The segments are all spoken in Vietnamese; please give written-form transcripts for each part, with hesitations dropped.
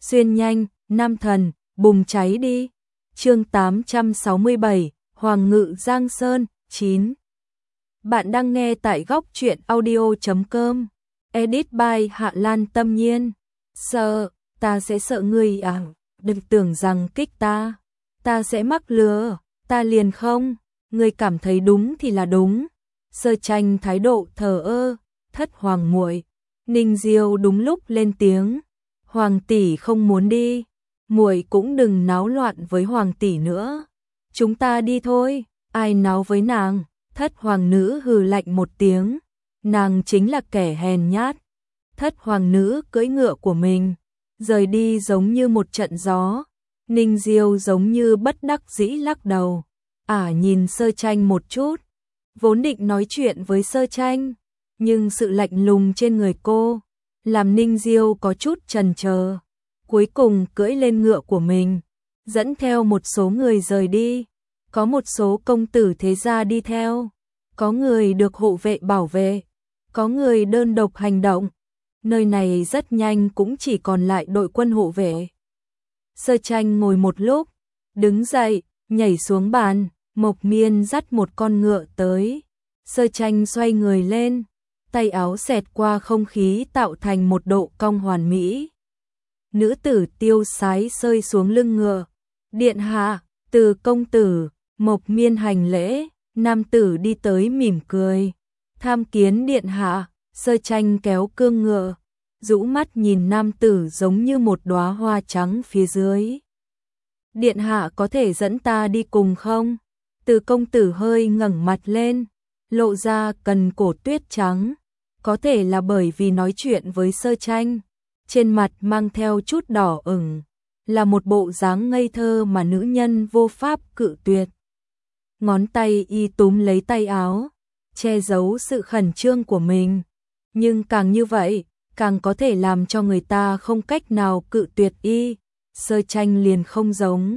xuyên nhanh, nam thần, bùng cháy đi. Chương 867, Hoàng ngự Giang Sơn, 9. Bạn đang nghe tại góc truyện audio.com. Edit by Hạ Lan Tâm Nhiên. Sợ, ta sẽ sợ ngươi à? Đừng tưởng rằng kích ta sẽ mắc lừa, ta liền không. Ngươi cảm thấy đúng thì là đúng. Sơ Tranh thái độ thờ ơ. Thất hoàng muội. Ninh Diêu đúng lúc lên tiếng. Hoàng tỷ không muốn đi, muội cũng đừng náo loạn với hoàng tỷ nữa. Chúng ta đi thôi. Ai náo với nàng? Thất hoàng nữ hừ lạnh một tiếng. Nàng chính là kẻ hèn nhát. Thất hoàng nữ cưỡi ngựa của mình, rời đi giống như một trận gió. Ninh Diêu giống như bất đắc dĩ lắc đầu. Nhìn Sơ Tranh một chút. Vốn định nói chuyện với Sơ Tranh, nhưng sự lạnh lùng trên người cô làm Ninh Diêu có chút chần chờ. Cuối cùng cưỡi lên ngựa của mình, dẫn theo một số người rời đi. Có một số công tử thế gia đi theo, có người được hộ vệ bảo vệ, có người đơn độc hành động. Nơi này rất nhanh cũng chỉ còn lại đội quân hộ vệ. Sơ Tranh ngồi một lúc, đứng dậy, nhảy xuống bàn. Mộc Miên dắt một con ngựa tới. Sơ Tranh xoay người lên, tay áo xẹt qua không khí tạo thành một độ cong hoàn mỹ. Nữ tử tiêu sái rơi xuống lưng ngựa. Điện hạ, Từ công tử. Mộc Miên hành lễ. Nam tử đi tới mỉm cười. Tham kiến điện hạ. Sơ Tranh kéo cương ngựa, rũ mắt nhìn nam tử giống như một đóa hoa trắng phía dưới. Điện hạ có thể dẫn ta đi cùng không? Từ công tử hơi ngẩng mặt lên, lộ ra cần cổ tuyết trắng. Có thể là bởi vì nói chuyện với Sơ Tranh, trên mặt mang theo chút đỏ ửng, là một bộ dáng ngây thơ mà nữ nhân vô pháp cự tuyệt. Ngón tay y túm lấy tay áo, che giấu sự khẩn trương của mình. Nhưng càng như vậy, càng có thể làm cho người ta không cách nào cự tuyệt y. Sơ Tranh liền không giống.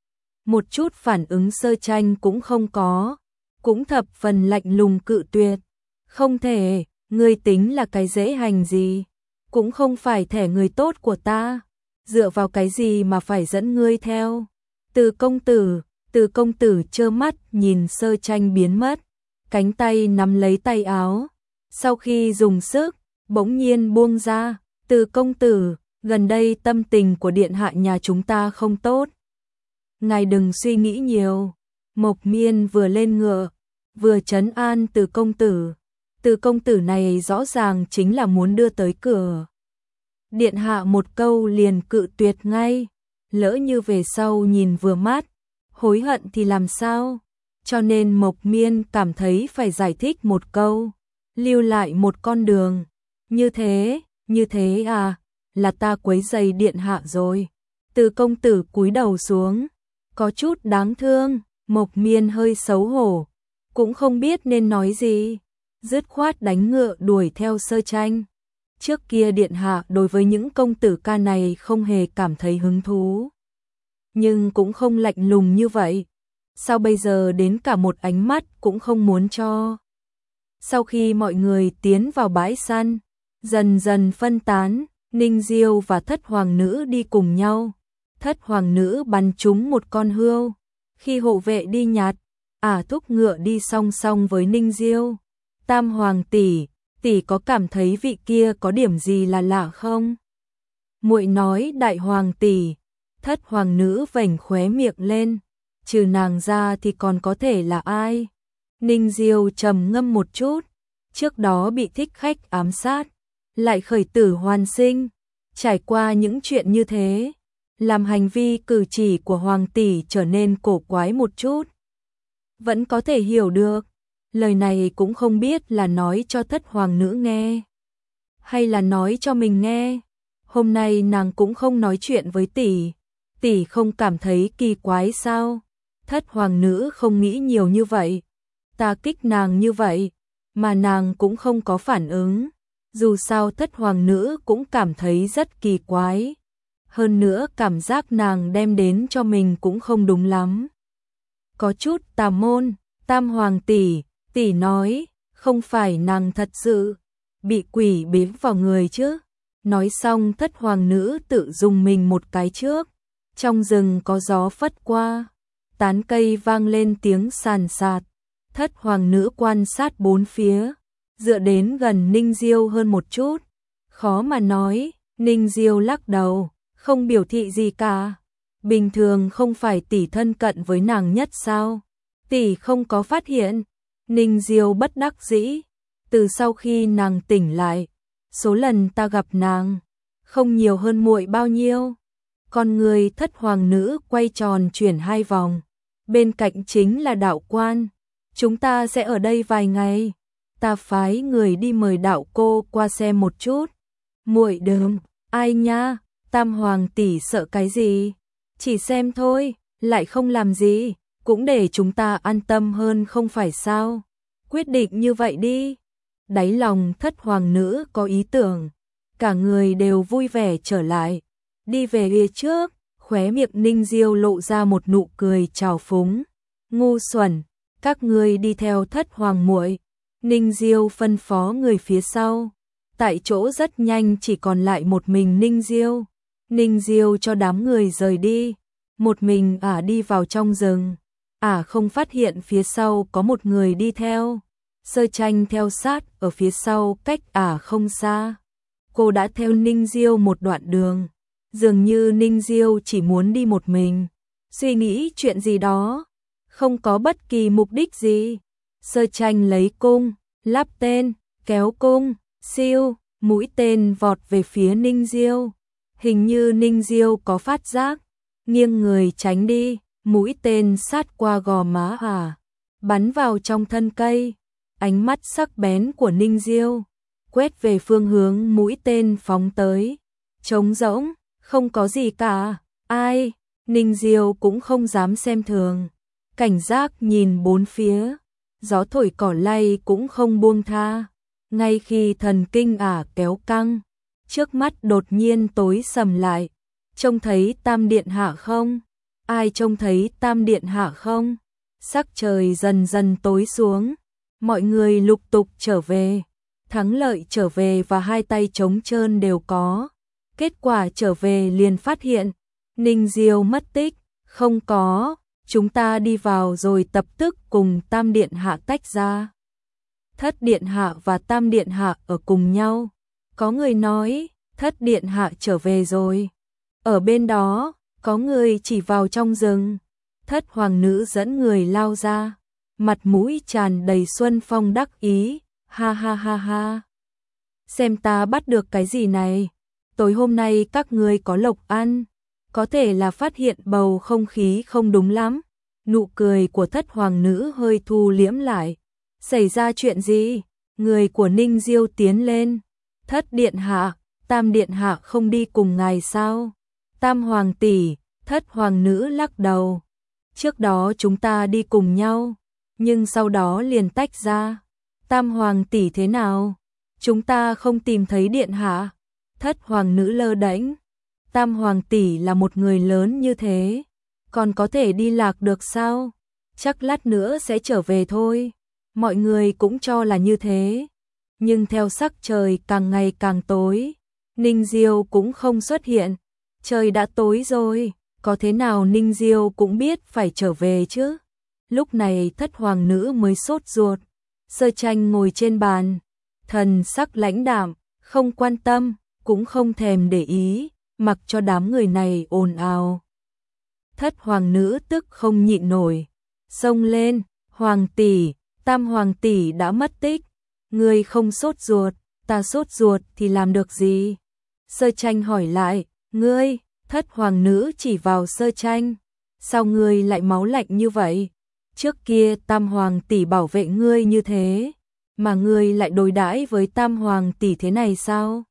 Một chút phản ứng Sơ Tranh cũng không có, cũng thập phần lạnh lùng cự tuyệt. Không thể, ngươi tính là cái dễ hành gì, cũng không phải thẻ người tốt của ta, dựa vào cái gì mà phải dẫn ngươi theo? Từ công tử trơ mắt nhìn Sơ Tranh biến mất, cánh tay nắm lấy tay áo, sau khi dùng sức, bỗng nhiên buông ra. Từ công tử, gần đây tâm tình của điện hạ nhà chúng ta không tốt. Ngài đừng suy nghĩ nhiều. Mộc Miên vừa lên ngựa, vừa trấn an Từ công tử. Từ công tử này rõ ràng chính là muốn đưa tới cửa. Điện hạ một câu liền cự tuyệt ngay. Lỡ như về sau nhìn vừa mắt, hối hận thì làm sao? Cho nên Mộc Miên cảm thấy phải giải thích một câu, lưu lại một con đường. Như thế à, là ta quấy rầy điện hạ rồi. Từ công tử cúi đầu xuống, có chút đáng thương. Mộc Miên hơi xấu hổ, cũng không biết nên nói gì, dứt khoát đánh ngựa đuổi theo Sơ Tranh. Trước kia điện hạ đối với những công tử ca này không hề cảm thấy hứng thú, nhưng cũng không lạnh lùng như vậy. Sao bây giờ đến cả một ánh mắt cũng không muốn cho? Sau khi mọi người tiến vào bãi săn, dần dần phân tán, Ninh Diêu và Thất hoàng nữ đi cùng nhau. Thất hoàng nữ bắn trúng một con hươu. Khi hộ vệ đi nhặt, thúc ngựa đi song song với Ninh Diêu. Tam hoàng tỷ, tỷ có cảm thấy vị kia có điểm gì là lạ không? Muội nói đại hoàng tỷ. Thất hoàng nữ vểnh khóe miệng lên, trừ nàng ra thì còn có thể là ai? Ninh Diêu trầm ngâm một chút, trước đó bị thích khách ám sát, lại khởi tử hoàn sinh, trải qua những chuyện như thế, làm hành vi cử chỉ của hoàng tỷ trở nên cổ quái một chút. Vẫn có thể hiểu được, lời này cũng không biết là nói cho Thất hoàng nữ nghe, hay là nói cho mình nghe. Hôm nay nàng cũng không nói chuyện với tỷ, tỷ không cảm thấy kỳ quái sao? Thất hoàng nữ không nghĩ nhiều như vậy, ta kích nàng như vậy, mà nàng cũng không có phản ứng. Dù sao Thất hoàng nữ cũng cảm thấy rất kỳ quái. Hơn nữa cảm giác nàng đem đến cho mình cũng không đúng lắm. Có chút tà môn. Tam hoàng tỷ, tỷ nói, không phải nàng thật sự bị quỷ biếm vào người chứ? Nói xong thất hoàng nữ tự dùng mình một cái trước. Trong rừng có gió phất qua, tán cây vang lên tiếng sàn sạt. Thất hoàng nữ quan sát bốn phía, dựa đến gần Ninh Diêu hơn một chút. Khó mà nói, Ninh Diêu lắc đầu, không biểu thị gì cả. Bình thường không phải tỷ thân cận với nàng nhất sao? Tỷ không có phát hiện. Ninh Diêu bất đắc dĩ. Từ sau khi nàng tỉnh lại, số lần ta gặp nàng không nhiều hơn muội bao nhiêu. Con người thất hoàng nữ quay tròn chuyển hai vòng. Bên cạnh chính là đạo quan. Chúng ta sẽ ở đây vài ngày. Ta phái người đi mời đạo cô qua xem một chút. Muội đừng, ai nha, Tam hoàng tỷ sợ cái gì? Chỉ xem thôi, lại không làm gì, cũng để chúng ta an tâm hơn không phải sao? Quyết định như vậy đi. Đáy lòng thất hoàng nữ có ý tưởng, cả người đều vui vẻ trở lại. Đi về phía trước, khóe miệng Ninh Diêu lộ ra một nụ cười trào phúng. Ngu xuẩn, các ngươi đi theo thất hoàng muội. Ninh Diêu phân phó người phía sau. Tại chỗ rất nhanh chỉ còn lại một mình Ninh Diêu. Ninh Diêu cho đám người rời đi. Một mình đi vào trong rừng. Không phát hiện phía sau có một người đi theo. Sơ Tranh theo sát ở phía sau cách không xa. Cô đã theo Ninh Diêu một đoạn đường. Dường như Ninh Diêu chỉ muốn đi một mình. Suy nghĩ chuyện gì đó. Không có bất kỳ mục đích gì. Sơ Tranh lấy cung, lắp tên, kéo cung, siêu, mũi tên vọt về phía Ninh Diêu. Hình như Ninh Diêu có phát giác, nghiêng người tránh đi, mũi tên sát qua gò má bắn vào trong thân cây. Ánh mắt sắc bén của Ninh Diêu quét về phương hướng mũi tên phóng tới. Trống rỗng, không có gì cả. Ai? Ninh Diêu cũng không dám xem thường. Cảnh giác nhìn bốn phía. Gió thổi cỏ lay cũng không buông tha. Ngay khi thần kinh kéo căng, trước mắt đột nhiên tối sầm lại. Trông thấy Tam Điện Hạ không? Ai trông thấy Tam Điện Hạ không? Sắc trời dần dần tối xuống. Mọi người lục tục trở về. Thắng lợi trở về và hai tay trống trơn đều có. Kết quả trở về liền phát hiện Ninh Diêu mất tích. Không có, chúng ta đi vào rồi tập tức cùng Tam Điện Hạ tách ra. Thất Điện Hạ và Tam Điện Hạ ở cùng nhau. Có người nói Thất Điện Hạ trở về rồi. Ở bên đó, có người chỉ vào trong rừng. Thất hoàng nữ dẫn người lao ra. Mặt mũi tràn đầy xuân phong đắc ý. Ha ha ha ha. Xem ta bắt được cái gì này. Tối hôm nay các ngươi có lộc ăn. Có thể là phát hiện bầu không khí không đúng lắm. Nụ cười của thất hoàng nữ hơi thu liễm lại. Xảy ra chuyện gì? Người của Ninh Diêu tiến lên. Thất Điện Hạ, Tam Điện Hạ không đi cùng ngài sao? Tam hoàng tỷ, thất hoàng nữ lắc đầu. Trước đó chúng ta đi cùng nhau, nhưng sau đó liền tách ra. Tam hoàng tỷ thế nào? Chúng ta không tìm thấy Điện Hạ. Thất hoàng nữ lơ đễnh. Tam hoàng tỷ là một người lớn như thế, còn có thể đi lạc được sao? Chắc lát nữa sẽ trở về thôi. Mọi người cũng cho là như thế. Nhưng theo sắc trời càng ngày càng tối, Ninh Diêu cũng không xuất hiện. Trời đã tối rồi, có thế nào Ninh Diêu cũng biết phải trở về chứ. Lúc này thất hoàng nữ mới sốt ruột. Sơ Tranh ngồi trên bàn, thần sắc lãnh đạm, không quan tâm, cũng không thèm để ý, mặc cho đám người này ồn ào. Thất hoàng nữ tức không nhịn nổi, xông lên, hoàng tỷ, Tam hoàng tỷ đã mất tích, ngươi không sốt ruột, ta sốt ruột thì làm được gì? Sơ Tranh hỏi lại, ngươi? Thất hoàng nữ chỉ vào Sơ Tranh, sao ngươi lại máu lạnh như vậy? Trước kia Tam hoàng tỷ bảo vệ ngươi như thế, mà ngươi lại đối đãi với Tam hoàng tỷ thế này sao?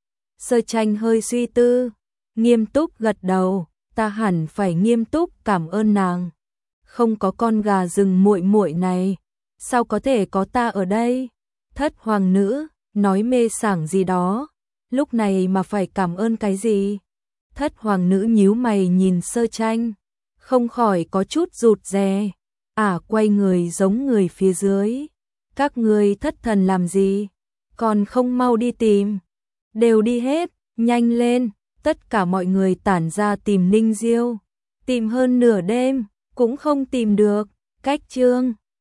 Sơ Tranh hơi suy tư, nghiêm túc gật đầu, ta hẳn phải nghiêm túc cảm ơn nàng. Không có con gà rừng muội muội này, sao có thể có ta ở đây? Thất hoàng nữ nói mê sảng gì đó, lúc này mà phải cảm ơn cái gì? Thất hoàng nữ nhíu mày nhìn Sơ Tranh, không khỏi có chút rụt rè. Quay người giống người phía dưới. Các ngươi thất thần làm gì? Còn không mau đi tìm. Đều đi hết, Nhanh lên, tất cả mọi người tản ra tìm Ninh Diêu. Tìm hơn nửa đêm, cũng không tìm được. Cách chương